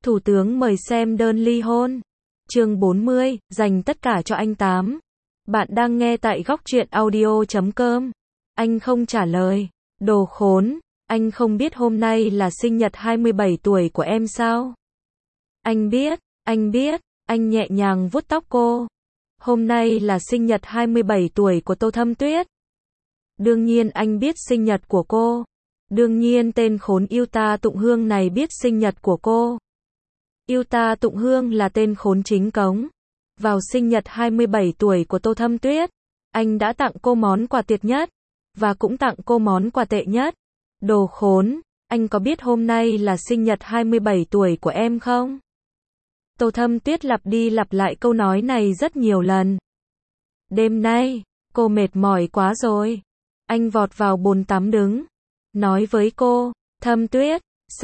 Thủ tướng mời xem đơn ly hôn. Chương 40, dành tất cả cho anh Tám. Bạn đang nghe tại góc truyện audio.com. Anh không trả lời. Đồ khốn, anh không biết hôm nay là sinh nhật 27 tuổi của em sao? Anh biết, anh nhẹ nhàng vuốt tóc cô. Hôm nay là sinh nhật 27 tuổi của Tô Thâm Tuyết. Đương nhiên anh biết sinh nhật của cô. Đương nhiên tên khốn Yuta Tụng Hương này biết sinh nhật của cô. Yuta Tụng Hương là tên khốn chính cống. Vào sinh nhật 27 tuổi của Tô Thâm Tuyết, anh đã tặng cô món quà tuyệt nhất, và cũng tặng cô món quà tệ nhất. Đồ khốn, anh có biết hôm nay là sinh nhật 27 tuổi của em không? Tô Thâm Tuyết lặp đi lặp lại câu nói này rất nhiều lần. Đêm nay, cô mệt mỏi quá rồi. Anh vọt vào bồn tắm đứng, nói với cô, Thâm Tuyết,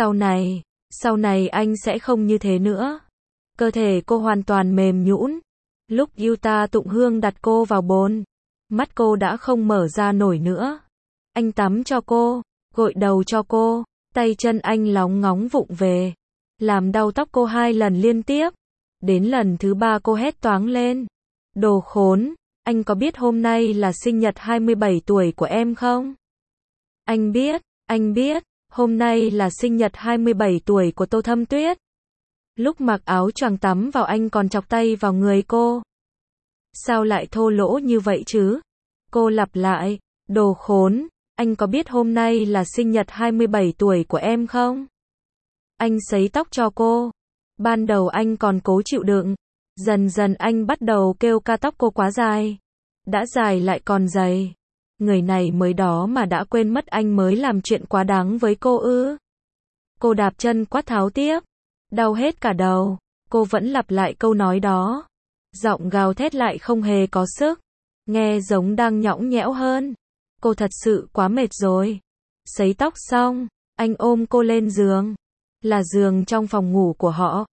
sau này anh sẽ không như thế nữa. Cơ thể cô hoàn toàn mềm nhũn. Lúc Yuta Tụng Hương đặt cô vào bồn, mắt cô đã không mở ra nổi nữa. Anh tắm cho cô, gội đầu cho cô, tay chân anh lóng ngóng vụng về, làm đau tóc cô 2 lần liên tiếp. Đến lần thứ 3 cô hét toáng lên. Đồ khốn, anh có biết hôm nay là sinh nhật 27 tuổi của em không? Anh biết, hôm nay là sinh nhật 27 tuổi của Tô Thâm Tuyết. Lúc mặc áo choàng tắm vào anh còn chọc tay vào người cô. Sao lại thô lỗ như vậy chứ? Cô lặp lại, đồ khốn, anh có biết hôm nay là sinh nhật 27 tuổi của em không? Anh sấy tóc cho cô. Ban đầu anh còn cố chịu đựng. Dần dần anh bắt đầu kêu ca tóc cô quá dài. Đã dài lại còn dày. Người này mới đó mà đã quên mất anh mới làm chuyện quá đáng với cô ư? Cô đạp chân quát tháo tiếp. Đau hết cả đầu. Cô vẫn lặp lại câu nói đó. Giọng gào thét lại không hề có sức. Nghe giống đang nhõng nhẽo hơn. Cô thật sự quá mệt rồi. Sấy tóc xong, anh ôm cô lên giường. Là giường trong phòng ngủ của họ.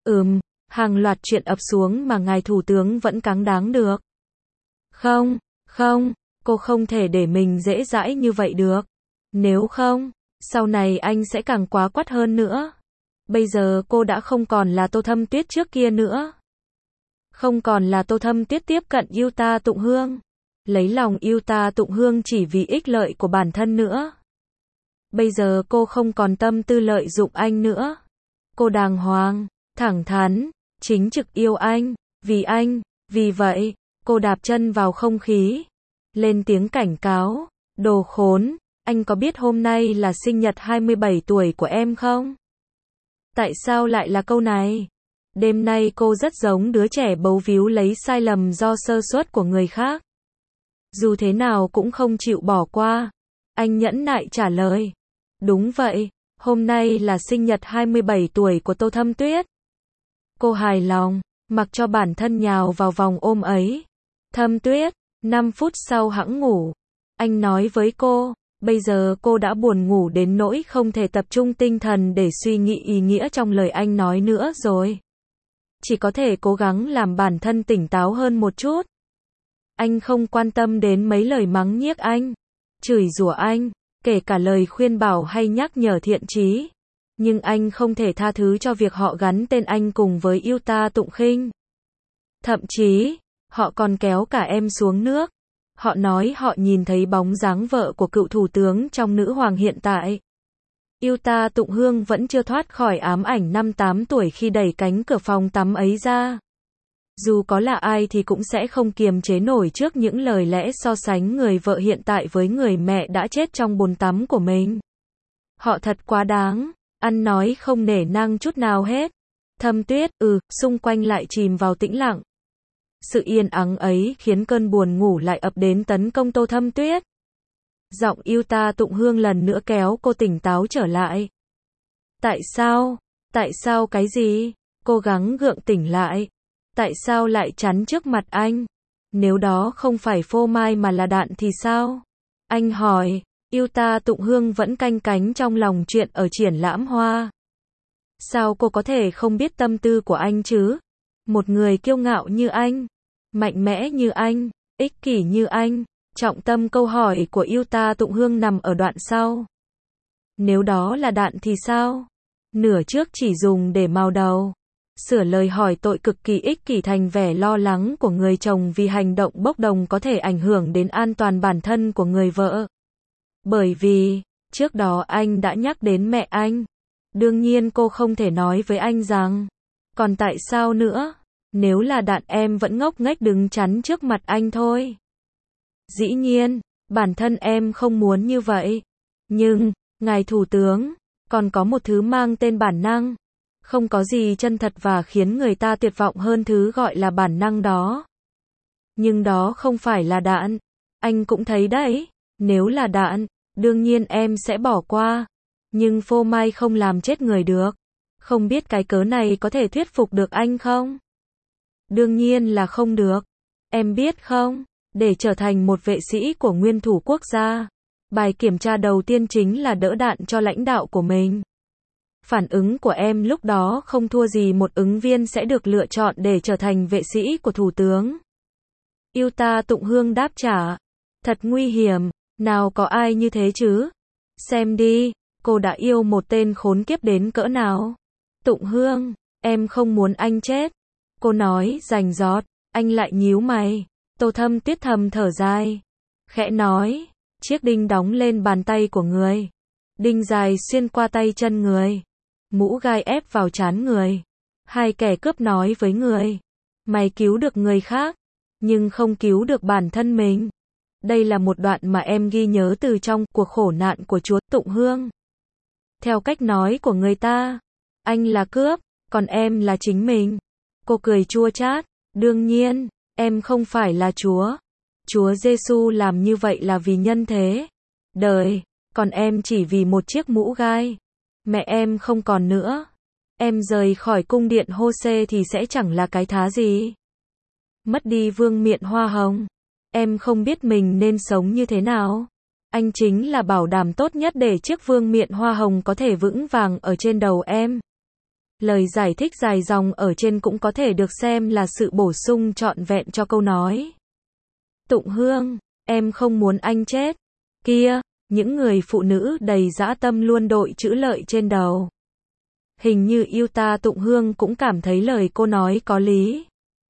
Hàng loạt chuyện ập xuống mà ngài thủ tướng vẫn cáng đáng được. Không, cô không thể để mình dễ dãi như vậy được. Nếu không, sau này anh sẽ càng quá quắt hơn nữa. Bây giờ cô đã không còn là Tô Thâm Tuyết trước kia nữa. Không còn là Tô Thâm Tuyết tiếp cận Yuta Tụng Hương. Lấy lòng Yuta Tụng Hương chỉ vì ích lợi của bản thân nữa. Bây giờ cô không còn tâm tư lợi dụng anh nữa. Cô đàng hoàng, thẳng thắn, chính trực yêu anh, vì vậy, cô đạp chân vào không khí. Lên tiếng cảnh cáo, đồ khốn, anh có biết hôm nay là sinh nhật 27 tuổi của em không? Tại sao lại là câu này? Đêm nay cô rất giống đứa trẻ bấu víu lấy sai lầm do sơ suất của người khác. Dù thế nào cũng không chịu bỏ qua. Anh nhẫn nại trả lời. Đúng vậy, hôm nay là sinh nhật 27 tuổi của Tô Thâm Tuyết. Cô hài lòng, mặc cho bản thân nhào vào vòng ôm ấy. Thâm Tuyết, 5 phút sau hẵng ngủ. Anh nói với cô, bây giờ cô đã buồn ngủ đến nỗi không thể tập trung tinh thần để suy nghĩ ý nghĩa trong lời anh nói nữa rồi. Chỉ có thể cố gắng làm bản thân tỉnh táo hơn một chút. Anh không quan tâm đến mấy lời mắng nhiếc anh, chửi rủa anh, kể cả lời khuyên bảo hay nhắc nhở thiện chí. Nhưng anh không thể tha thứ cho việc họ gắn tên anh cùng với Yuta Tụng Khinh. Thậm chí, họ còn kéo cả em xuống nước. Họ nói họ nhìn thấy bóng dáng vợ của cựu thủ tướng trong nữ hoàng hiện tại. Yuta Tụng Hương vẫn chưa thoát khỏi ám ảnh năm 8 tuổi khi đẩy cánh cửa phòng tắm ấy ra. Dù có là ai thì cũng sẽ không kiềm chế nổi trước những lời lẽ so sánh người vợ hiện tại với người mẹ đã chết trong bồn tắm của mình. Họ thật quá đáng, ăn nói không nể nang chút nào hết. Thâm Tuyết, xung quanh lại chìm vào tĩnh lặng. Sự yên ắng ấy khiến cơn buồn ngủ lại ập đến tấn công Tô Thâm Tuyết. Giọng Yuta Tụng Hương lần nữa kéo cô tỉnh táo trở lại. Tại sao cái gì? Cô gắng gượng tỉnh lại. Tại sao lại chắn trước mặt anh? Nếu đó không phải phô mai mà là đạn thì sao? Anh hỏi. Yuta Tụng Hương vẫn canh cánh trong lòng chuyện ở triển lãm hoa. Sao cô có thể không biết tâm tư của anh chứ? Một người kiêu ngạo như anh, mạnh mẽ như anh, ích kỷ như anh. Trọng tâm câu hỏi của Yuta Tụng Hương nằm ở đoạn sau. Nếu đó là đạn thì sao? nửa trước chỉ dùng để mào đầu. Sửa lời hỏi tội cực kỳ ích kỷ thành vẻ lo lắng của người chồng vì hành động bốc đồng có thể ảnh hưởng đến an toàn bản thân của người vợ. Bởi vì, trước đó anh đã nhắc đến mẹ anh. Đương nhiên cô không thể nói với anh rằng, còn tại sao nữa, nếu là Đạn em vẫn ngốc nghếch đứng chắn trước mặt anh thôi. Dĩ nhiên, bản thân em không muốn như vậy. Nhưng, ngài thủ tướng, còn có một thứ mang tên bản năng. Không có gì chân thật và khiến người ta tuyệt vọng hơn thứ gọi là bản năng đó. Nhưng đó không phải là Đạn. Anh cũng thấy đấy, nếu là Đạn, đương nhiên em sẽ bỏ qua. Nhưng phô mai không làm chết người được. Không biết cái cớ này có thể thuyết phục được anh không? Đương nhiên là không được. Em biết không, để trở thành một vệ sĩ của nguyên thủ quốc gia, bài kiểm tra đầu tiên chính là đỡ đạn cho lãnh đạo của mình. Phản ứng của em lúc đó không thua gì một ứng viên sẽ được lựa chọn để trở thành vệ sĩ của thủ tướng. Yuta Tụng Hương đáp trả. Thật nguy hiểm, nào có ai như thế chứ? Xem đi, cô đã yêu một tên khốn kiếp đến cỡ nào? Tụng Hương, em không muốn anh chết. Cô nói rành rọt, anh lại nhíu mày. Tô Thâm Tuyết thầm thở dài. Khẽ nói, chiếc đinh đóng lên bàn tay của người. Đinh dài xuyên qua tay chân người. Mũ gai ép vào trán người. Hai kẻ cướp nói với người. Mày cứu được người khác, nhưng không cứu được bản thân mình. Đây là một đoạn mà em ghi nhớ từ trong cuộc khổ nạn của chúa Tụng Hương. Theo cách nói của người ta, anh là cướp, còn em là chính mình. Cô cười chua chát. Đương nhiên, em không phải là Chúa. Chúa Giêsu làm như vậy là vì nhân thế đời, còn em chỉ vì một chiếc mũ gai. Mẹ em không còn nữa. Em rời khỏi cung điện Hô-sê thì sẽ chẳng là cái thá gì. Mất đi vương miện hoa hồng. Em không biết mình nên sống như thế nào. Anh chính là bảo đảm tốt nhất để chiếc vương miện hoa hồng có thể vững vàng ở trên đầu em. Lời giải thích dài dòng ở trên cũng có thể được xem là sự bổ sung trọn vẹn cho câu nói. Tụng Hương, em không muốn anh chết. Kia, những người phụ nữ đầy dã tâm luôn đội chữ lợi trên đầu. Hình như Yuta Tụng Hương cũng cảm thấy lời cô nói có lý.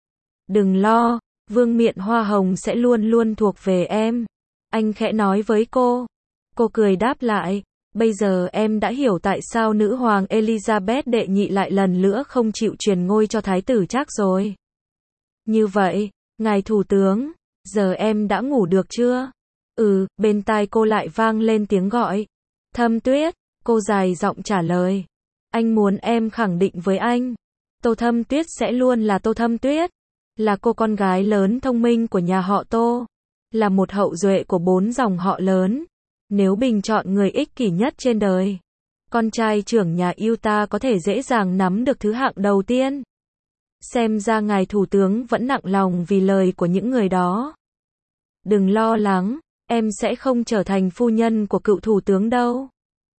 Đừng lo, vương miện hoa hồng sẽ luôn luôn thuộc về em. Anh khẽ nói với cô. Cô cười đáp lại. Bây giờ em đã hiểu tại sao nữ hoàng Elizabeth đệ nhị lại lần nữa không chịu truyền ngôi cho thái tử Trác rồi. Như vậy, ngài thủ tướng, giờ em đã ngủ được chưa? Bên tai cô lại vang lên tiếng gọi. Thâm Tuyết, cô dài giọng trả lời. Anh muốn em khẳng định với anh. Tô Thâm Tuyết sẽ luôn là Tô Thâm Tuyết. Là cô con gái lớn thông minh của nhà họ Tô. Là một hậu duệ của 4 dòng họ lớn. Nếu bình chọn người ích kỷ nhất trên đời, con trai trưởng nhà Yuta có thể dễ dàng nắm được thứ hạng đầu tiên. Xem ra ngài thủ tướng vẫn nặng lòng vì lời của những người đó. Đừng lo lắng, em sẽ không trở thành phu nhân của cựu thủ tướng đâu.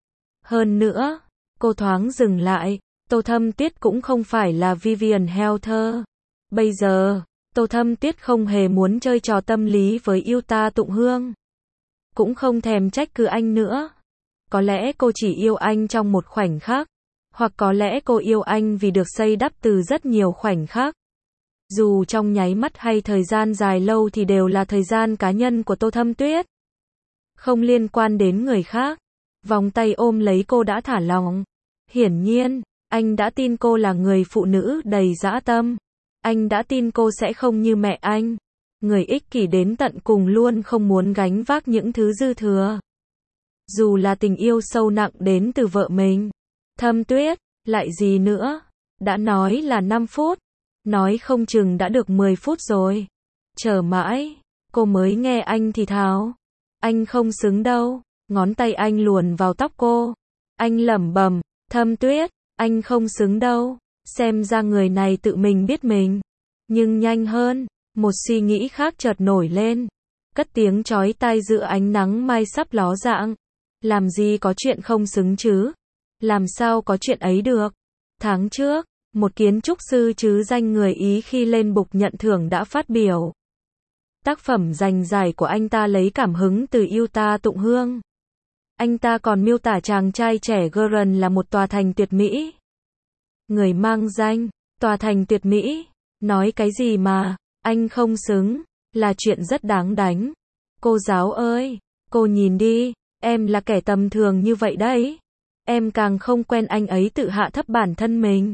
Hơn nữa, cô thoáng dừng lại, Tô Thâm Tuyết cũng không phải là Vivian Helter. Bây giờ, Tô Thâm Tuyết không hề muốn chơi trò tâm lý với Yuta Tụng Hương. Cũng không thèm trách cứ anh nữa. Có lẽ cô chỉ yêu anh trong một khoảnh khắc. Hoặc có lẽ cô yêu anh vì được xây đắp từ rất nhiều khoảnh khắc. Dù trong nháy mắt hay thời gian dài lâu thì đều là thời gian cá nhân của Tô Thâm Tuyết. Không liên quan đến người khác. Vòng tay ôm lấy cô đã thả lỏng. Hiển nhiên, anh đã tin cô là người phụ nữ đầy dã tâm. Anh đã tin cô sẽ không như mẹ anh. Người ích kỷ đến tận cùng luôn không muốn gánh vác những thứ dư thừa. Dù là tình yêu sâu nặng đến từ vợ mình. Thâm Tuyết, lại gì nữa? Đã nói là 5 phút. Nói không chừng đã được 10 phút rồi. Chờ mãi, cô mới nghe anh thì thào. Anh không xứng đâu. Ngón tay anh luồn vào tóc cô. Anh lẩm bẩm, Thâm Tuyết, anh không xứng đâu. Xem ra người này tự mình biết mình. Nhưng nhanh hơn. Một suy nghĩ khác chợt nổi lên. Cất tiếng chói tai giữa ánh nắng mai sắp ló dạng. Làm gì có chuyện không xứng chứ? Làm sao có chuyện ấy được? Tháng trước, một kiến trúc sư chứ danh người Ý khi lên bục nhận thưởng đã phát biểu. Tác phẩm giành giải của anh ta lấy cảm hứng từ Yuta Tụng Hương. Anh ta còn miêu tả chàng trai trẻ Gurren là một tòa thành tuyệt mỹ. Người mang danh, tòa thành tuyệt mỹ. Nói cái gì mà, anh không xứng, là chuyện rất đáng đánh. Cô giáo ơi, cô nhìn đi, em là kẻ tầm thường như vậy đấy. Em càng không quen anh ấy tự hạ thấp bản thân mình.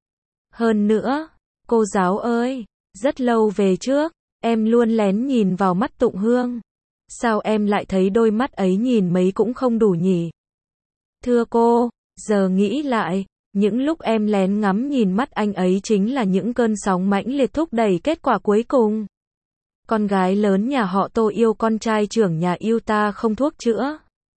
Hơn nữa, cô giáo ơi, rất lâu về trước, em luôn lén nhìn vào mắt Tụng Hương. Sao em lại thấy đôi mắt ấy nhìn mấy cũng không đủ nhỉ? Thưa cô, giờ nghĩ lại, những lúc em lén ngắm nhìn mắt anh ấy chính là những cơn sóng mãnh liệt thúc đẩy kết quả cuối cùng. Con gái lớn nhà họ Tô yêu con trai trưởng nhà yêu ta không thuốc chữa.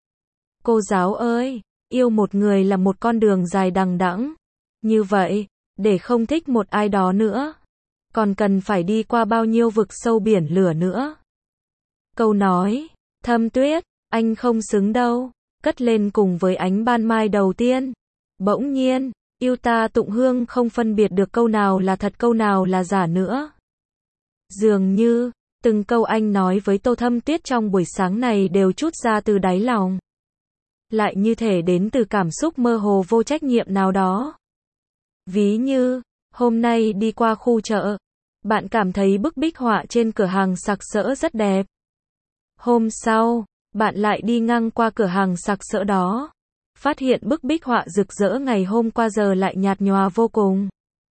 Cô giáo ơi, yêu một người là một con đường dài đằng đẵng. Như vậy, để không thích một ai đó nữa, còn cần phải đi qua bao nhiêu vực sâu biển lửa nữa. Câu nói, Thâm Tuyết, anh không xứng đâu, cất lên cùng với ánh ban mai đầu tiên. Bỗng nhiên, yêu ta Tụng Hương không phân biệt được câu nào là thật câu nào là giả nữa. Dường như, từng câu anh nói với Tô Thâm Tuyết trong buổi sáng này đều trút ra từ đáy lòng. Lại như thể đến từ cảm xúc mơ hồ vô trách nhiệm nào đó. Ví như, hôm nay đi qua khu chợ, bạn cảm thấy bức bích họa trên cửa hàng sặc sỡ rất đẹp. Hôm sau, bạn lại đi ngang qua cửa hàng sặc sỡ đó, phát hiện bức bích họa rực rỡ ngày hôm qua giờ lại nhạt nhòa vô cùng.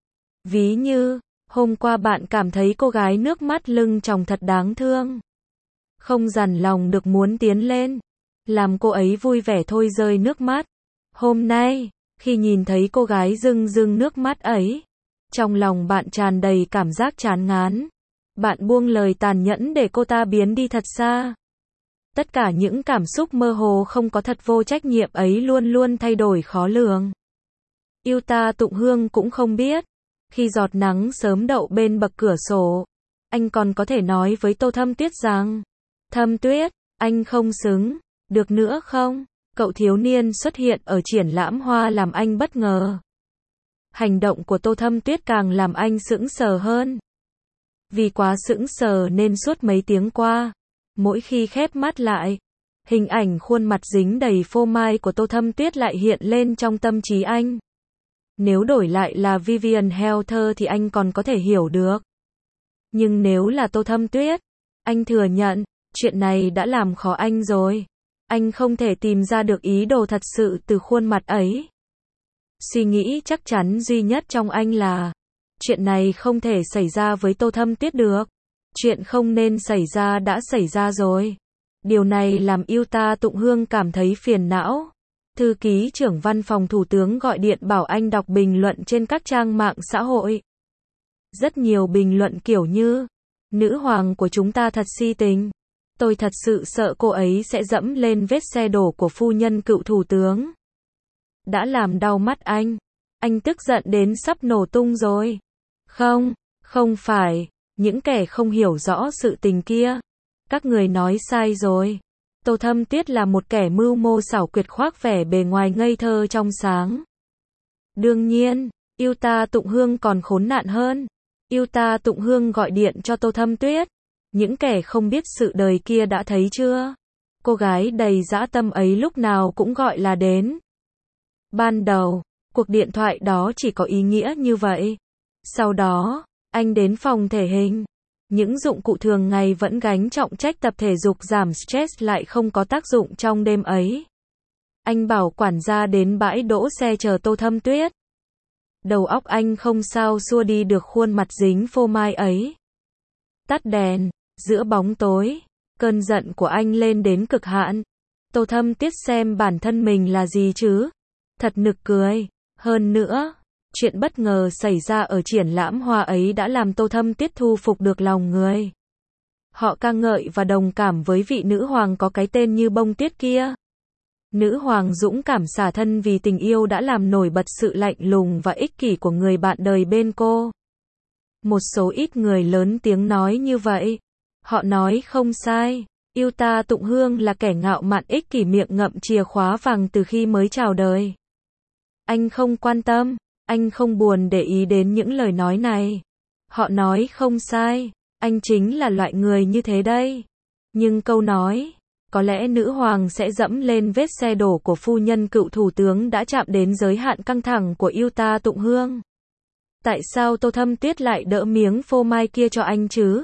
Ví như, hôm qua bạn cảm thấy cô gái nước mắt lưng tròng thật đáng thương. Không dằn lòng được muốn tiến lên, làm cô ấy vui vẻ thôi rơi nước mắt. Hôm nay, khi nhìn thấy cô gái rưng rưng nước mắt ấy, trong lòng bạn tràn đầy cảm giác chán ngán. Bạn buông lời tàn nhẫn để cô ta biến đi thật xa. Tất cả những cảm xúc mơ hồ không có thật vô trách nhiệm ấy luôn luôn thay đổi khó lường. Yêu ta Tụng Hương cũng không biết. Khi giọt nắng sớm đậu bên bậc cửa sổ, anh còn có thể nói với Tô Thâm Tuyết rằng, Thâm Tuyết, anh không xứng, được nữa không? Cậu thiếu niên xuất hiện ở triển lãm hoa làm anh bất ngờ. Hành động của Tô Thâm Tuyết càng làm anh sững sờ hơn. Vì quá sững sờ nên suốt mấy tiếng qua, mỗi khi khép mắt lại, hình ảnh khuôn mặt dính đầy phô mai của Tô Thâm Tuyết lại hiện lên trong tâm trí anh. Nếu đổi lại là Vivian Helter thì anh còn có thể hiểu được. Nhưng nếu là Tô Thâm Tuyết, anh thừa nhận, chuyện này đã làm khó anh rồi. Anh không thể tìm ra được ý đồ thật sự từ khuôn mặt ấy. Suy nghĩ chắc chắn duy nhất trong anh là, chuyện này không thể xảy ra với Tô Thâm Tuyết được. Chuyện không nên xảy ra đã xảy ra rồi. Điều này làm yêu ta Tụng Hương cảm thấy phiền não. Thư ký trưởng văn phòng thủ tướng gọi điện bảo anh đọc bình luận trên các trang mạng xã hội. Rất nhiều bình luận kiểu như, nữ hoàng của chúng ta thật si tình. Tôi thật sự sợ cô ấy sẽ dẫm lên vết xe đổ của phu nhân cựu thủ tướng. Đã làm đau mắt anh. Anh tức giận đến sắp nổ tung rồi. Không phải, những kẻ không hiểu rõ sự tình kia. Các người nói sai rồi. Tô Thâm Tuyết là một kẻ mưu mô xảo quyệt khoác vẻ bề ngoài ngây thơ trong sáng. Đương nhiên, yêu ta Tụng Hương còn khốn nạn hơn. Yêu ta Tụng Hương gọi điện cho Tô Thâm Tuyết. Những kẻ không biết sự đời kia đã thấy chưa? Cô gái đầy dã tâm ấy lúc nào cũng gọi là đến. Ban đầu, cuộc điện thoại đó chỉ có ý nghĩa như vậy. Sau đó, anh đến phòng thể hình. Những dụng cụ thường ngày vẫn gánh trọng trách tập thể dục giảm stress lại không có tác dụng trong đêm ấy. Anh bảo quản gia đến bãi đỗ xe chờ Tô Thâm Tuyết. Đầu óc anh không sao xua đi được khuôn mặt dính phô mai ấy. Tắt đèn, giữa bóng tối, cơn giận của anh lên đến cực hạn. Tô Thâm Tuyết xem bản thân mình là gì chứ? Thật nực cười. Hơn nữa, chuyện bất ngờ xảy ra ở triển lãm hoa ấy đã làm Tô Thâm Tuyết thu phục được lòng người. Họ ca ngợi và đồng cảm với vị nữ hoàng có cái tên như bông tuyết kia. Nữ hoàng dũng cảm xả thân vì tình yêu đã làm nổi bật sự lạnh lùng và ích kỷ của người bạn đời bên cô. Một số ít người lớn tiếng nói như vậy. Họ nói không sai. Yêu ta Tụng Hương là kẻ ngạo mạn ích kỷ miệng ngậm chìa khóa vàng từ khi mới chào đời. Anh không quan tâm. Anh không buồn để ý đến những lời nói này. Họ nói không sai. Anh chính là loại người như thế đây. Nhưng câu nói, Có lẽ nữ hoàng sẽ dẫm lên vết xe đổ của phu nhân cựu thủ tướng đã chạm đến giới hạn căng thẳng của yêu ta Tụng Hương. Tại sao Tô Thâm Tuyết lại đỡ miếng phô mai kia cho anh chứ?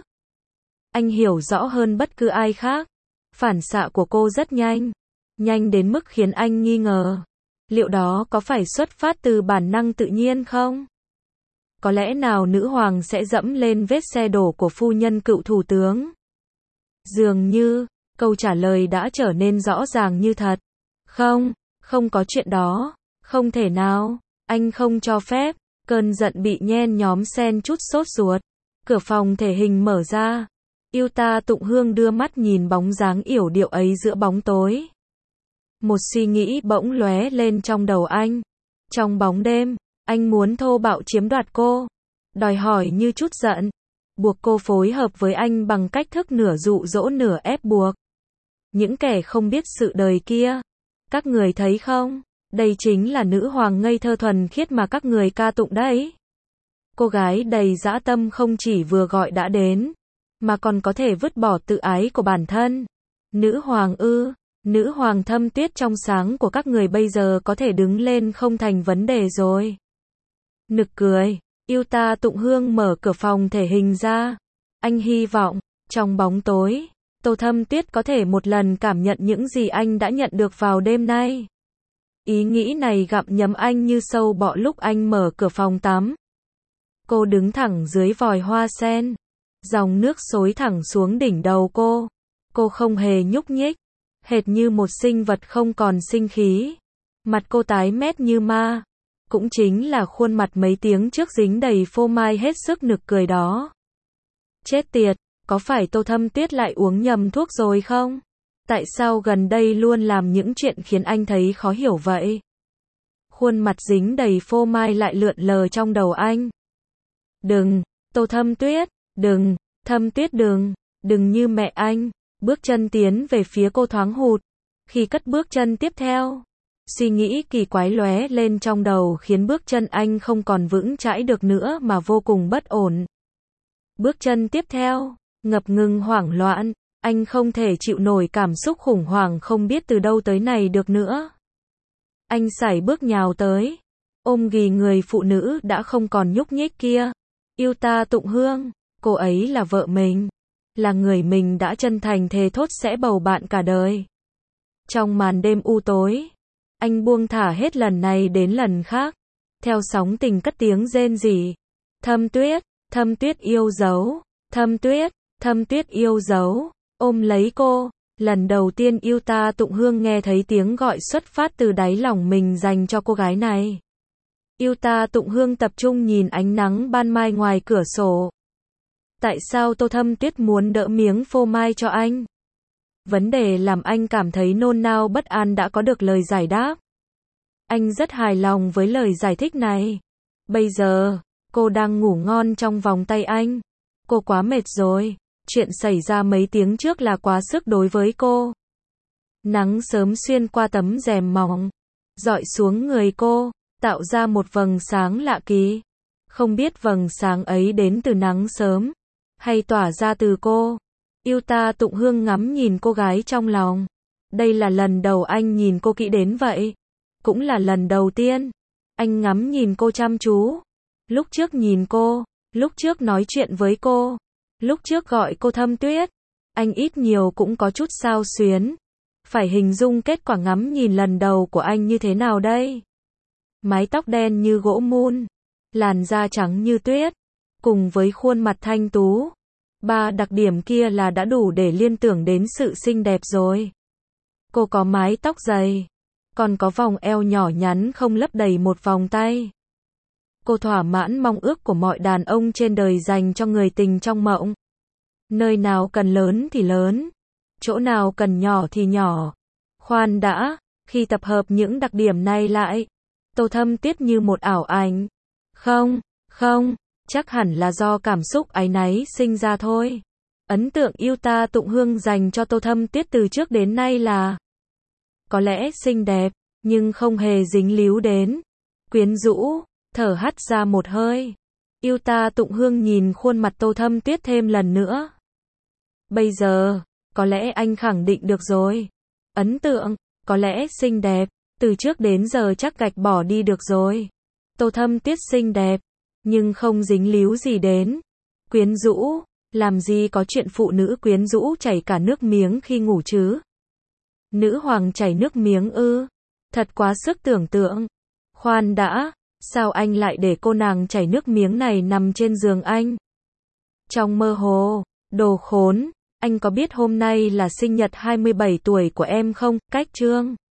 Anh hiểu rõ hơn bất cứ ai khác. Phản xạ của cô rất nhanh. Nhanh đến mức khiến anh nghi ngờ. Liệu đó có phải xuất phát từ bản năng tự nhiên không? Có lẽ nào nữ hoàng sẽ dẫm lên vết xe đổ của phu nhân cựu thủ tướng? Dường như, câu trả lời đã trở nên rõ ràng như thật. Không, không có chuyện đó. Không thể nào. Anh không cho phép. Cơn giận bị nhen nhóm sen chút sốt ruột. Cửa phòng thể hình mở ra. Yêu ta Tụng Hương đưa mắt nhìn bóng dáng yểu điệu ấy giữa bóng tối. Một suy nghĩ bỗng lóe lên trong đầu anh. Trong bóng đêm, anh muốn thô bạo chiếm đoạt cô. Đòi hỏi như chút giận. Buộc cô phối hợp với anh bằng cách thức nửa dụ dỗ nửa ép buộc. Những kẻ không biết sự đời kia. Các người thấy không? Đây chính là nữ hoàng ngây thơ thuần khiết mà các người ca tụng đấy. Cô gái đầy dã tâm không chỉ vừa gọi đã đến, mà còn có thể vứt bỏ tự ái của bản thân. Nữ hoàng ư? Nữ hoàng Thâm Tuyết trong sáng của các người bây giờ có thể đứng lên không thành vấn đề rồi. Nực cười. Yêu ta Tụng Hương mở cửa phòng thể hình ra. Anh hy vọng, trong bóng tối, Tô Thâm Tuyết có thể một lần cảm nhận những gì anh đã nhận được vào đêm nay. Ý nghĩ này gặm nhấm anh như sâu bọ lúc anh mở cửa phòng tắm. Cô đứng thẳng dưới vòi hoa sen. Dòng nước xối thẳng xuống đỉnh đầu cô. Cô không hề nhúc nhích. Hệt như một sinh vật không còn sinh khí. Mặt cô tái mét như ma. Cũng chính là khuôn mặt mấy tiếng trước dính đầy phô mai hết sức nực cười đó. Chết tiệt, có phải Tô Thâm Tuyết lại uống nhầm thuốc rồi không? Tại sao gần đây luôn làm những chuyện khiến anh thấy khó hiểu vậy? Khuôn mặt dính đầy phô mai lại lượn lờ trong đầu anh. Đừng, Tô Thâm Tuyết, đừng, Thâm Tuyết đừng như mẹ anh. Bước chân tiến về phía cô thoáng hụt. Khi cất bước chân tiếp theo, suy nghĩ kỳ quái lóe lên trong đầu khiến bước chân anh không còn vững chãi được nữa mà vô cùng bất ổn. Bước chân tiếp theo, ngập ngừng hoảng loạn, anh không thể chịu nổi cảm xúc khủng hoảng không biết từ đâu tới này được nữa. Anh sải bước nhào tới, ôm ghì người phụ nữ đã không còn nhúc nhích kia. Yêu ta Tụng Hương, cô ấy là vợ mình, là người mình đã chân thành thề thốt sẽ bầu bạn cả đời. Trong màn đêm u tối, anh buông thả hết lần này đến lần khác, theo sóng tình cất tiếng rên rỉ. Thâm Tuyết, Thâm Tuyết yêu dấu, Thâm Tuyết yêu dấu, ôm lấy cô. Lần đầu tiên yêu ta Tụng Hương nghe thấy tiếng gọi xuất phát từ đáy lòng mình dành cho cô gái này. Yêu ta Tụng Hương tập trung nhìn ánh nắng ban mai ngoài cửa sổ. Tại sao Tô Thâm Tuyết muốn đỡ miếng phô mai cho anh? Vấn đề làm anh cảm thấy nôn nao bất an đã có được lời giải đáp. Anh rất hài lòng với lời giải thích này. Bây giờ, cô đang ngủ ngon trong vòng tay anh. Cô quá mệt rồi. Chuyện xảy ra mấy tiếng trước là quá sức đối với cô. Nắng sớm xuyên qua tấm rèm mỏng, rọi xuống người cô, tạo ra một vầng sáng lạ kỳ. Không biết vầng sáng ấy đến từ nắng sớm, hay tỏa ra từ cô. Yêu ta Tụng Hương ngắm nhìn cô gái trong lòng. Đây là lần đầu anh nhìn cô kỹ đến vậy. Cũng là lần đầu tiên anh ngắm nhìn cô chăm chú. Lúc trước nhìn cô, lúc trước nói chuyện với cô, lúc trước gọi cô Thâm Tuyết, anh ít nhiều cũng có chút xao xuyến. Phải hình dung kết quả ngắm nhìn lần đầu của anh như thế nào đây? Mái tóc đen như gỗ mun, làn da trắng như tuyết, cùng với khuôn mặt thanh tú. Ba đặc điểm kia là đã đủ để liên tưởng đến sự xinh đẹp rồi. Cô có mái tóc dày, còn có vòng eo nhỏ nhắn không lấp đầy một vòng tay. Cô thỏa mãn mong ước của mọi đàn ông trên đời dành cho người tình trong mộng. Nơi nào cần lớn thì lớn, chỗ nào cần nhỏ thì nhỏ. Khoan đã, khi tập hợp những đặc điểm này lại, Tô Thâm Tuyết như một ảo ảnh. Không, chắc hẳn là do cảm xúc áy náy sinh ra thôi. Ấn tượng yêu ta Tụng Hương dành cho Tô Thâm Tuyết từ trước đến nay là có lẽ xinh đẹp, nhưng không hề dính líu đến quyến rũ. Thở hắt ra một hơi. Yêu ta Tụng Hương nhìn khuôn mặt Tô Thâm Tuyết thêm lần nữa. Bây giờ, có lẽ anh khẳng định được rồi. Ấn tượng, có lẽ xinh đẹp, từ trước đến giờ chắc gạch bỏ đi được rồi. Tô Thâm Tiết xinh đẹp, nhưng không dính líu gì đến quyến rũ, làm gì có chuyện phụ nữ quyến rũ chảy cả nước miếng khi ngủ chứ. Nữ hoàng chảy nước miếng ư? Thật quá sức tưởng tượng. Khoan đã, sao anh lại để cô nàng chảy nước miếng này nằm trên giường anh? Trong mơ hồ, đồ khốn, anh có biết hôm nay là sinh nhật 27 tuổi của em không? Cách Trương